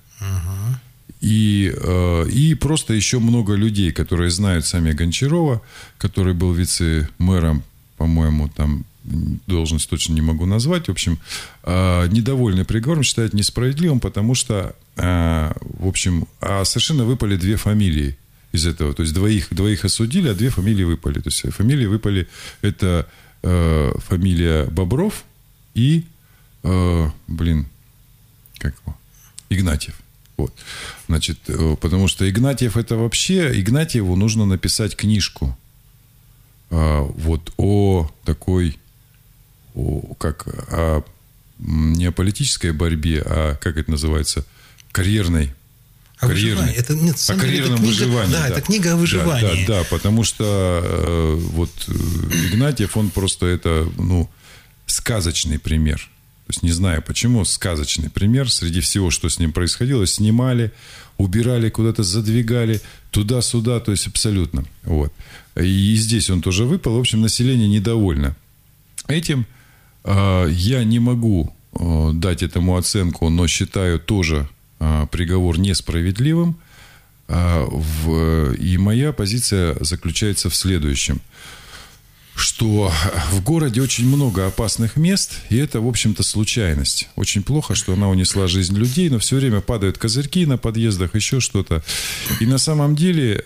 и просто еще много людей, которые знают сами Гончарова, который был вице-мэром, по-моему, там должность точно не могу назвать. В общем, недовольны приговором, считают несправедливым, потому что, в общем, совершенно выпали 2 фамилии из этого. То есть двоих осудили, а 2 фамилии выпали. То есть фамилии выпали, это фамилия Бобров и, Игнатьев. Вот. Значит, потому что Игнатьев это вообще, Игнатьеву нужно написать книжку вот о такой, не о политической борьбе, а как это называется, карьерной. Это, нет, о карьерном выживании. Да, это книга о выживании. Да, потому что вот Игнатьев, он просто это, сказочный пример. То есть не знаю почему, сказочный пример. Среди всего, что с ним происходило, снимали, убирали, куда-то задвигали, туда-сюда, то есть абсолютно. Вот. И здесь он тоже выпал. В общем, население недовольно этим. Я не могу дать этому оценку, но считаю тоже приговор несправедливым. И моя позиция заключается в следующем. Что в городе очень много опасных мест, и это, в общем-то, случайность. Очень плохо, что она унесла жизнь людей, но все время падают козырьки на подъездах, еще что-то. И на самом деле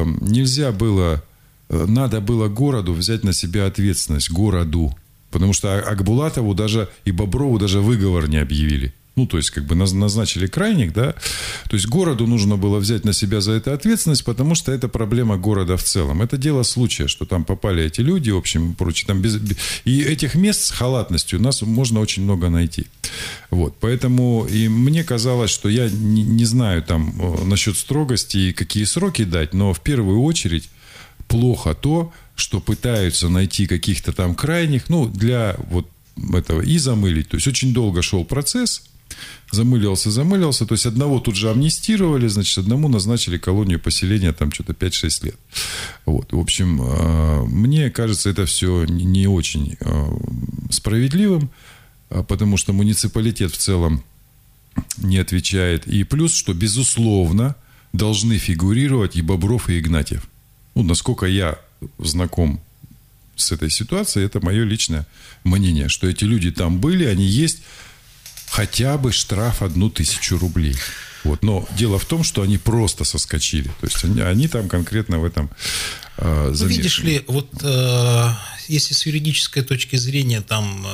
надо было городу взять на себя ответственность, городу. Потому что Акбулатову даже и Боброву даже выговор не объявили. То есть, назначили крайних, да. То есть, городу нужно было взять на себя за это ответственность, потому что это проблема города в целом. Это дело случая, что там попали эти люди, в общем, прочее. И этих мест с халатностью у нас можно очень много найти. Вот. Поэтому и мне казалось, что я не знаю там насчет строгости и какие сроки дать, но в первую очередь плохо то, что пытаются найти каких-то там крайних, для вот этого и замылить. То есть, очень долго шел процесс. Замылился. То есть одного тут же амнистировали, значит, одному назначили колонию поселения там что-то 5-6 лет. Вот. В общем, мне кажется, это все не очень справедливым, потому что муниципалитет в целом не отвечает. И плюс, что, безусловно, должны фигурировать и Бобров, и Игнатьев. Ну, насколько я знаком с этой ситуацией, это мое личное мнение, что эти люди там были, они есть, хотя бы штраф 1000 рублей. Вот. Но дело в том, что они просто соскочили. То есть они там конкретно в этом замешаны. Видишь ли, вот если с юридической точки зрения там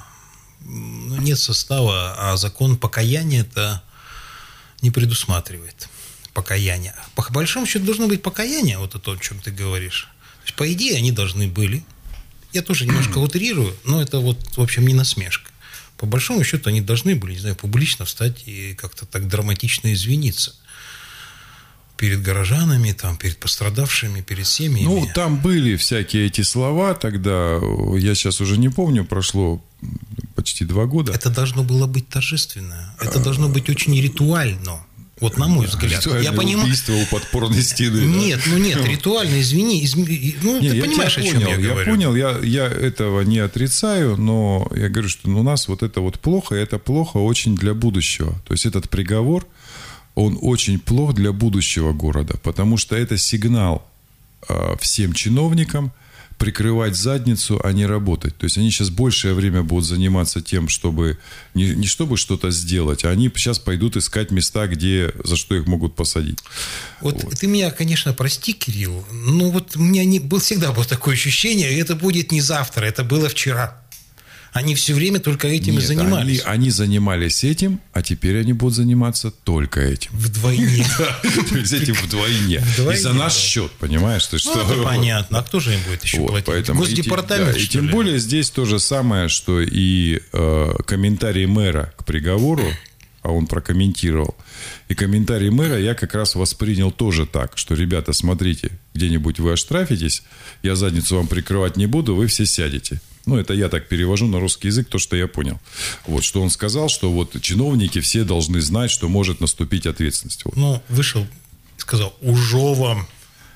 нет состава, а закон покаяния это не предусматривает. Покаяние. По большому счету должно быть покаяние, вот это, о чем ты говоришь. То есть, по идее, они должны были. Я тоже немножко утрирую, но это вот, в общем, не насмешка. По большому счету, они должны были, не знаю, публично встать и как-то так драматично извиниться перед горожанами, там, перед пострадавшими, перед семьями. Ну, там были всякие эти слова тогда, я сейчас уже не помню, прошло почти 2 года. Это должно было быть торжественно. Это должно быть очень ритуально. Вот на мой взгляд. Я понимаю. Убийство у подпорной стены. Нет, ритуально, извини. Ну, ты понимаешь, о чем я говорю. Я понял, я этого не отрицаю, но я говорю, что у нас вот это вот плохо, это плохо очень для будущего. То есть этот приговор, он очень плох для будущего города, потому что это сигнал всем чиновникам прикрывать задницу, а не работать. То есть они сейчас большее время будут заниматься тем, чтобы не чтобы что-то сделать, а они сейчас пойдут искать места, за что их могут посадить. Вот. Ты меня, конечно, прости, Кирилл, но вот у меня всегда было такое ощущение, это будет не завтра, это было вчера. Они все время только этим и занимались. Они занимались этим, а теперь они будут заниматься только этим. Вдвойне. То есть этим вдвойне. И за наш счет, понимаешь? Это понятно. А кто же им будет еще платить? Госдепартамент, и тем более здесь то же самое, что и комментарий мэра к приговору, а он прокомментировал. И комментарий мэра я как раз воспринял тоже так, что, ребята, смотрите, где-нибудь вы оштрафитесь, я задницу вам прикрывать не буду, вы все сядете. Ну, это я так перевожу на русский язык, то, что я понял. Вот, что он сказал, что вот чиновники все должны знать, что может наступить ответственность. Вот. Ну, вышел и сказал, ужо вам.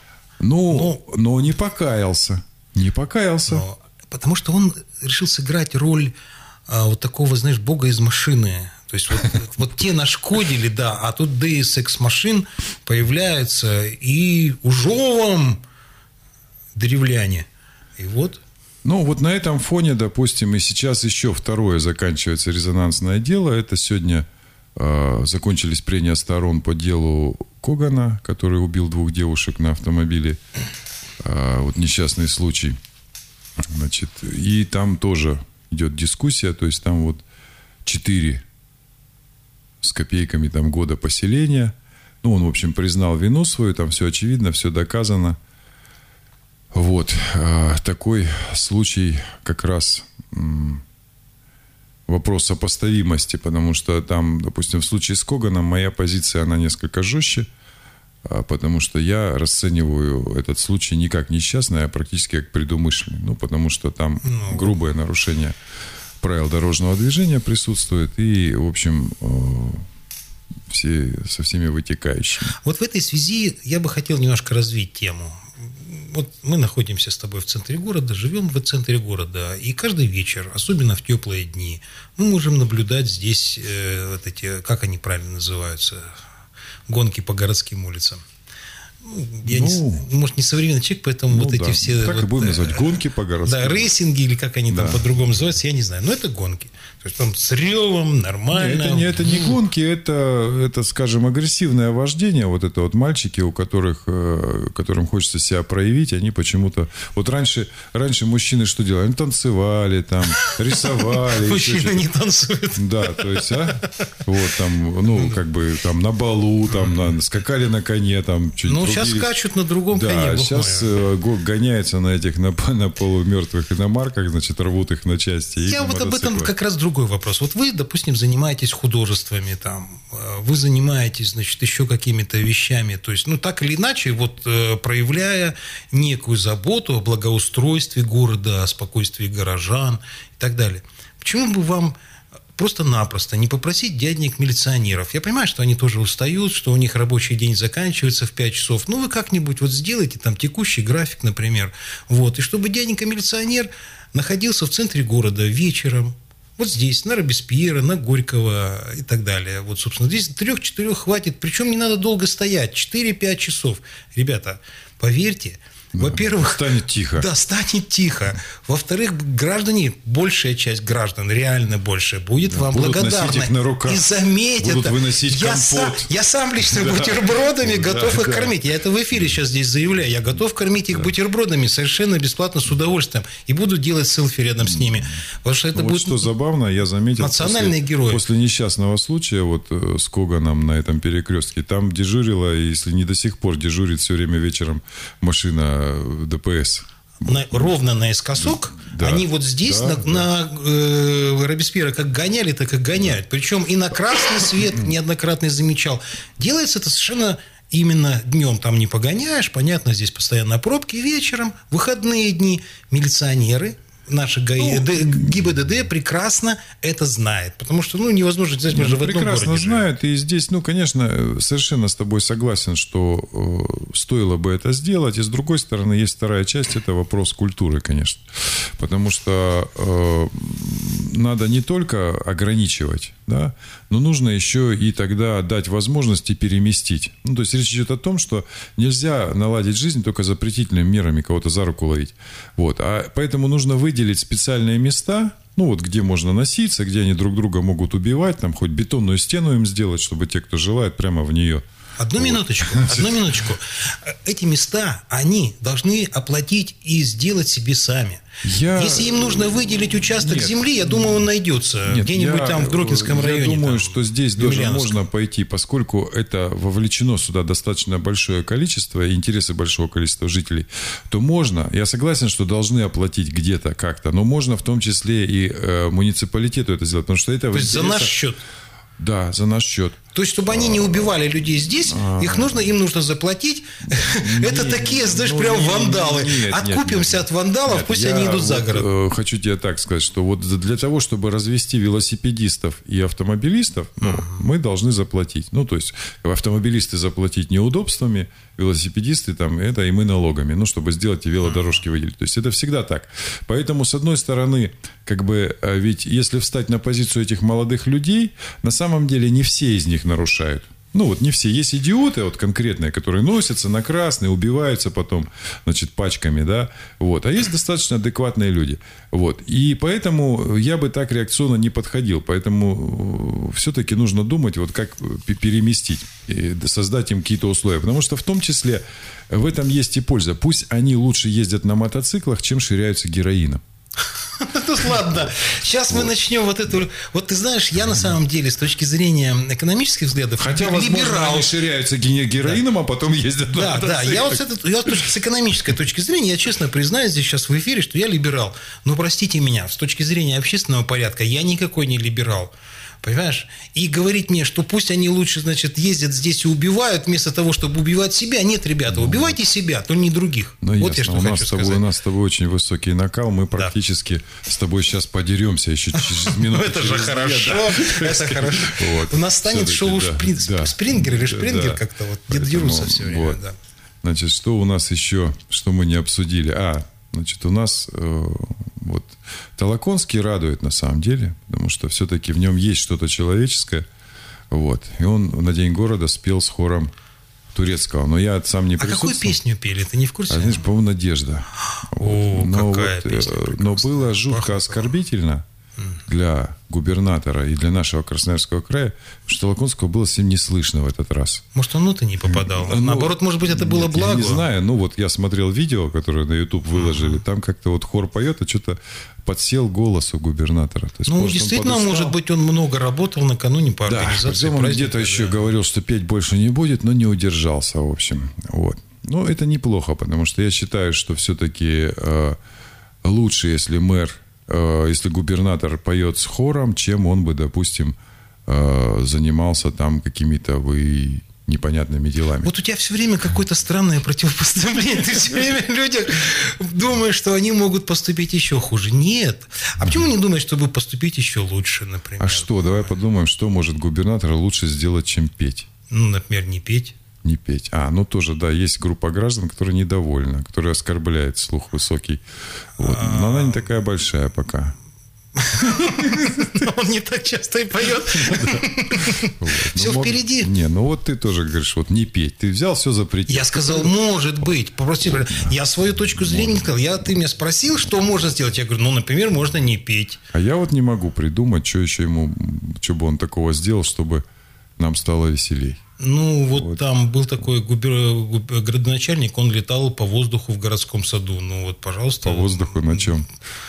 Но не покаялся. Не покаялся. Потому что он решил сыграть роль вот такого, знаешь, бога из машины. То есть вот те нашкодили, да, а тут Deus Ex Machina появляется, и ужо вам, древляне. И вот... Ну, вот на этом фоне, допустим, и сейчас еще второе заканчивается резонансное дело. Это сегодня закончились прения сторон по делу Когана, который убил 2 девушек на автомобиле. Вот несчастный случай. Значит, и там тоже идет дискуссия. То есть там вот 4 с копейками там года поселения. Ну, он, в общем, признал вину свою. Там все очевидно, все доказано. Вот, такой случай как раз вопрос сопоставимости, потому что там, допустим, в случае с Коганом моя позиция, она несколько жестче, потому что я расцениваю этот случай не как несчастный, а практически как предумышленный. Ну, потому что там грубое нарушение правил дорожного движения присутствует и, в общем, со всеми вытекающими. Вот в этой связи я бы хотел немножко развить тему. Вот мы находимся с тобой в центре города, живем в центре города, и каждый вечер, особенно в теплые дни, мы можем наблюдать здесь вот эти, как они правильно называются, гонки по городским улицам. Я может, не современный человек, поэтому вот эти все... Так и будем называть гонки по городским. Да, рейсинги, или как они там по-другому называются, я не знаю. Но это гонки. То есть там с ревом, нормально. Это не гонки, это, скажем, агрессивное вождение. Вот это вот мальчики, которым хочется себя проявить, они почему-то... Вот раньше мужчины что делали? Они танцевали, там, рисовали. Мужчины не танцуют. Да, то есть, вот там, как бы, там, на балу, там, скакали на коне, там, чуть-чуть. Сейчас скачут на другом коне. Да, сейчас гоняются на этих, на полумертвых иномарках, значит, рвут их на части. Я вот об этом как раз другой вопрос. Вот вы, допустим, занимаетесь художествами, там, вы занимаетесь, значит, еще какими-то вещами, то есть, так или иначе, вот проявляя некую заботу о благоустройстве города, о спокойствии горожан и так далее. Почему бы вам просто-напросто не попросить дяденек-милиционеров. Я понимаю, что они тоже устают, что у них рабочий день заканчивается в 5 часов. Ну, вы как-нибудь вот сделайте там текущий график, например. Вот. И чтобы дяденька-милиционер находился в центре города вечером, вот здесь, на Робеспьера, на Горького и так далее. Вот, собственно, здесь 3-4 хватит. Причем не надо долго стоять. 4-5 часов. Ребята, поверьте, во-первых... Станет тихо. Да, станет тихо. Во-вторых, граждане, большая часть граждан, реально большая, будет вам благодарна. Носить их на руках. И заметь будут это. выносить компот. Я сам лично бутербродами готов их кормить. Я это в эфире сейчас здесь заявляю. Я готов кормить их бутербродами совершенно бесплатно, с удовольствием. И буду делать селфи рядом с ними. Потому что это будет... что забавно, я заметил... Национальные герои. После несчастного случая вот с Коганом на этом перекрестке, там дежурила, если не до сих пор дежурит все время вечером машина ДПС. Ровно наискосок, да, они вот здесь на Робеспьера как гоняли, так и гоняют. Причем и на красный свет неоднократно замечал. Делается это совершенно именно днем. Там не погоняешь, понятно, здесь постоянно пробки. Вечером, выходные дни, милиционеры, наши ГИБДД прекрасно это знает. Потому что, невозможно, знаешь, мы же в одном городе прекрасно знают. И здесь, конечно, совершенно с тобой согласен, что стоило бы это сделать. И с другой стороны, есть вторая часть, это вопрос культуры, конечно. Потому что надо не только ограничивать, да, но нужно еще и тогда дать возможности переместить. То есть речь идет о том, что нельзя наладить жизнь только запретительными мерами, кого-то за руку ловить. Вот. А поэтому нужно выделить специальные места, где можно носиться, где они друг друга могут убивать, там хоть бетонную стену им сделать, чтобы те, кто желает, прямо в нее. Одну минуточку. Эти места они должны оплатить и сделать себе сами. Если им нужно выделить участок земли, я думаю, он найдется где-нибудь там в Грокинском районе. Я думаю, что здесь даже можно пойти, поскольку это вовлечено сюда достаточно большое количество, и интересы большого количества жителей, то можно, я согласен, что должны оплатить где-то как-то, но можно в том числе и муниципалитету это сделать, потому что это... То есть за наш счет? Да, за наш счет. То есть, чтобы они не убивали людей здесь, им нужно заплатить. Это такие, знаешь, прям вандалы. Откупимся от вандалов, пусть они идут за город. Хочу тебе так сказать, что вот для того, чтобы развести велосипедистов и автомобилистов, мы должны заплатить. То есть, автомобилисты заплатить неудобствами, велосипедисты это и мы налогами, чтобы сделать и велодорожки выделить. То есть, это всегда так. Поэтому, с одной стороны, ведь если встать на позицию этих молодых людей, на самом деле не все из них нарушают. Не все. Есть идиоты, конкретные, которые носятся на красный, убиваются потом, пачками, да. А есть достаточно адекватные люди. И поэтому я бы так реакционно не подходил. Поэтому все-таки нужно думать, как переместить, и создать им какие-то условия. Потому что в том числе в этом есть и польза. Пусть они лучше ездят на мотоциклах, чем ширяются героином. Ладно, сейчас мы начнем эту... ты знаешь, я на самом деле с точки зрения экономических взглядов хотя, возможно, они ширяются героином, а потом ездят на мотоциклах. Да, с экономической точки зрения, я честно признаюсь здесь сейчас в эфире, что я либерал. Но простите меня, с точки зрения общественного порядка я никакой не либерал. Понимаешь? И говорить мне, что пусть они лучше, ездят здесь и убивают, вместо того, чтобы убивать себя. Нет, ребята, убивайте себя, но не других. Вот я что хочу сказать. У нас с тобой очень высокий накал. Мы практически с тобой сейчас подеремся еще через минуту. Это же хорошо. Это хорошо. У нас станет шоу Спрингер или Шпрингер как-то. Дерутся все время. Значит, что у нас еще, что мы не обсудили? У нас Толоконский радует на самом деле, потому что все-таки в нем есть что-то человеческое. И он на День города спел с хором турецкого. Но я сам не присутствовал. А какую песню пели? Ты не в курсе? По-моему, «Надежда». Какая песня? Но было жутко оскорбительно для губернатора и для нашего Красноярского края, что Толоконского было совсем не слышно в этот раз. Может, он-то не попадал? Наоборот, может быть, это было благо? Я не знаю. Я смотрел видео, которое на YouTube выложили. Там как-то хор поет, а что-то подсел голос у губернатора. То есть, действительно, может быть, он много работал накануне по организации праздника. Он где-то еще говорил, что петь больше не будет, но не удержался, в общем. Это неплохо, потому что я считаю, что все-таки лучше, если губернатор поет с хором, чем он бы, допустим, занимался там какими-то непонятными делами. Вот у тебя все время какое-то странное противопоставление. Ты все время людям думаешь, что они могут поступить еще хуже. Нет. А почему не думаешь, чтобы поступить еще лучше, например? А что? Давай подумаем, что может губернатор лучше сделать, чем петь. Ну, например, не петь. Не петь. Ну тоже, да, есть группа граждан, которая недовольна, которая оскорбляет слух высокий. Вот. Но она не такая большая пока. Он не так часто и поет. Все впереди. Не, ну вот ты тоже говоришь, вот не петь. Ты взял, все запретил. Я сказал, может быть. Я свою точку зрения не сказал. Ты меня спросил, что можно сделать. Я говорю, ну, например, можно не петь. А я вот не могу придумать, что еще ему, что бы он такого сделал, чтобы нам стало веселей. Ну, вот там был такой градоначальник, он летал по воздуху в городском саду. Ну, вот, пожалуйста. По воздуху на чем?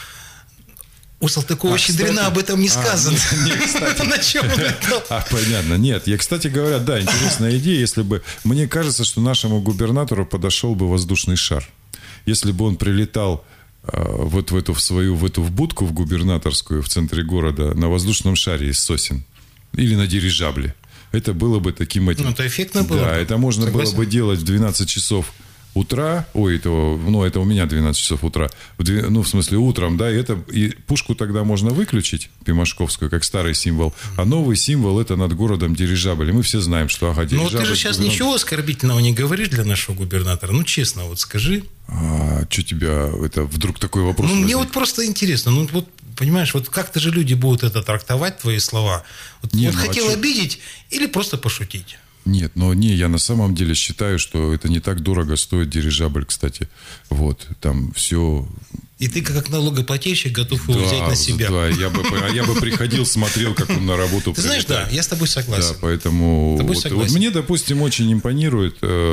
У Салтыкова-Щедрина об этом не сказано. На чем он летал? Понятно. Нет, кстати говоря, да, интересная идея. Если бы... Мне кажется, что нашему губернатору подошел бы воздушный шар. Если бы он прилетал вот в эту будку в губернаторскую в центре города на воздушном шаре из сосен или на дирижабле. Это было бы таким... Ну, это эффектно было. Да, это можно было бы делать в 12 часов утра. Это у меня 12 часов утра. В смысле, утром, да. И пушку тогда можно выключить, Пимашковскую, как старый символ. А новый символ — это над городом дирижабль. И мы все знаем, что, дирижабль... Ну, ты же сейчас ничего оскорбительного не говоришь для нашего губернатора. Ну, честно, вот скажи. Что тебя... Это вдруг такой вопрос... Мне вот просто интересно. Ну, вот, понимаешь, вот как-то же люди будут это трактовать, твои слова. Хотел обидеть или просто пошутить? Нет, я на самом деле считаю, что это не так дорого стоит дирижабль, кстати. Вот, там все... И ты, как налогоплательщик, готов его взять на себя. Да, я бы приходил, смотрел, как он на работу Ты знаешь, да, я с тобой согласен. Да, поэтому... Вот мне, допустим, очень импонирует...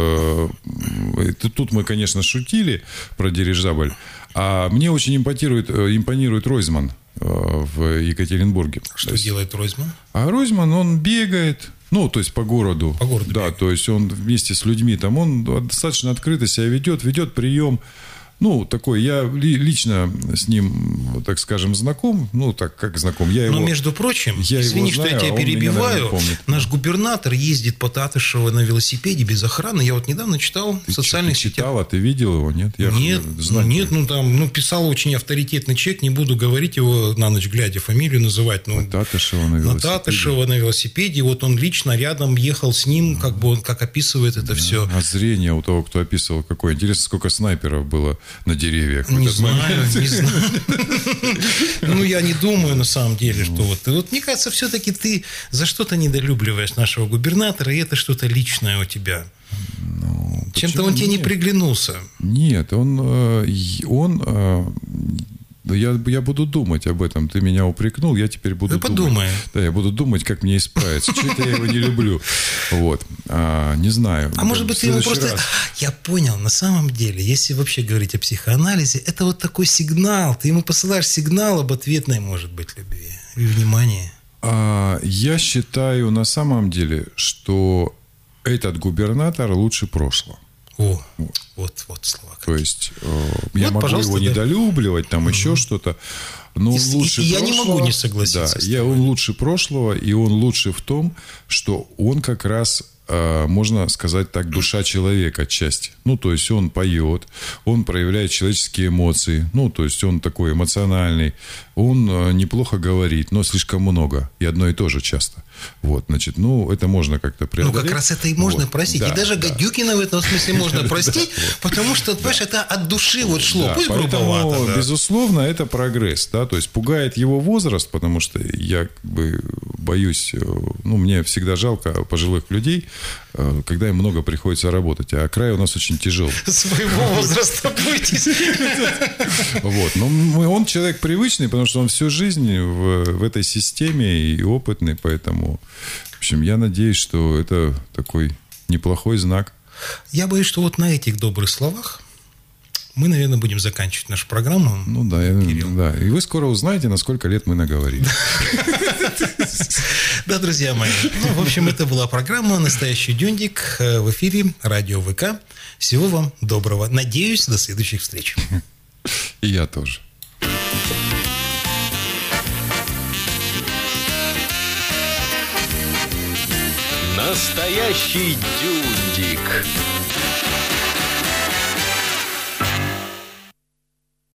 Тут мы, конечно, шутили про дирижабль, а мне очень импонирует Ройзман в Екатеринбурге. Что делает Ройзман? А Ройзман, он бегает... Ну, то есть по городу. По городу. Да, то есть он вместе с людьми там, он достаточно открыто себя ведет прием. Ну, такой, я лично с ним, так скажем, знаком. Ну, так, как знаком. Но, между прочим, извини, что я тебя перебиваю, наш губернатор ездит по Татышево на велосипеде без охраны. Я вот недавно читал в социальных сетях. Читал, а ты видел его, нет? Нет, писал очень авторитетный человек, не буду говорить его на ночь глядя, фамилию называть. На Татышево на велосипеде. На Татышево на велосипеде. Вот он лично рядом ехал с ним, как описывает это все. А зрение у того, кто описывал, какое. Интересно, сколько снайперов было на деревьях. Не знаю. Ну, я не думаю, на самом деле, что вот мне кажется, все-таки ты за что-то недолюбливаешь нашего губернатора, и это что-то личное у тебя. Чем-то он тебе не приглянулся. Нет, я буду думать об этом. Ты меня упрекнул, я теперь буду думать. Подумай. Да, я буду думать, как мне исправиться. Что-то я его не люблю. Вот. Не знаю. А может быть, ты его просто... Я понял, на самом деле, если вообще говорить о психоанализе, это вот такой сигнал. Ты ему посылаешь сигнал об ответной, может быть, любви и внимании. Я считаю, на самом деле, что этот губернатор лучше прошлого. Вот слова. То есть я могу его недолюбливать, там еще что-то, но он лучше прошлого. Я не могу не согласиться. Да, он лучше прошлого, и он лучше в том, что он как раз, можно сказать так, душа человека отчасти. Ну, то есть он поет, он проявляет человеческие эмоции, ну, то есть он такой эмоциональный, он неплохо говорит, но слишком много, и одно и то же часто. Вот, значит, это можно как-то преодолеть. Как раз это и можно простить. Да, и даже Гадюкина в этом смысле можно простить, потому что, понимаешь, это от души шло. Пусть грубовато. Безусловно, это прогресс, да, то есть пугает его возраст, потому что я боюсь, мне всегда жалко пожилых людей, когда им много приходится работать, а край у нас очень тяжелый. Своего возраста бойтесь. Вот, но он человек привычный, потому что он всю жизнь в этой системе и опытный, поэтому, в общем, я надеюсь, что это такой неплохой знак. Я боюсь, что вот на этих добрых словах мы, наверное, будем заканчивать нашу программу. Да. И вы скоро узнаете, на сколько лет мы наговорили. Да, друзья мои. В общем, это была программа «Настоящий Дюндик» в эфире Радио ВК. Всего вам доброго. Надеюсь, до следующих встреч. И я тоже. Настоящий дюндик.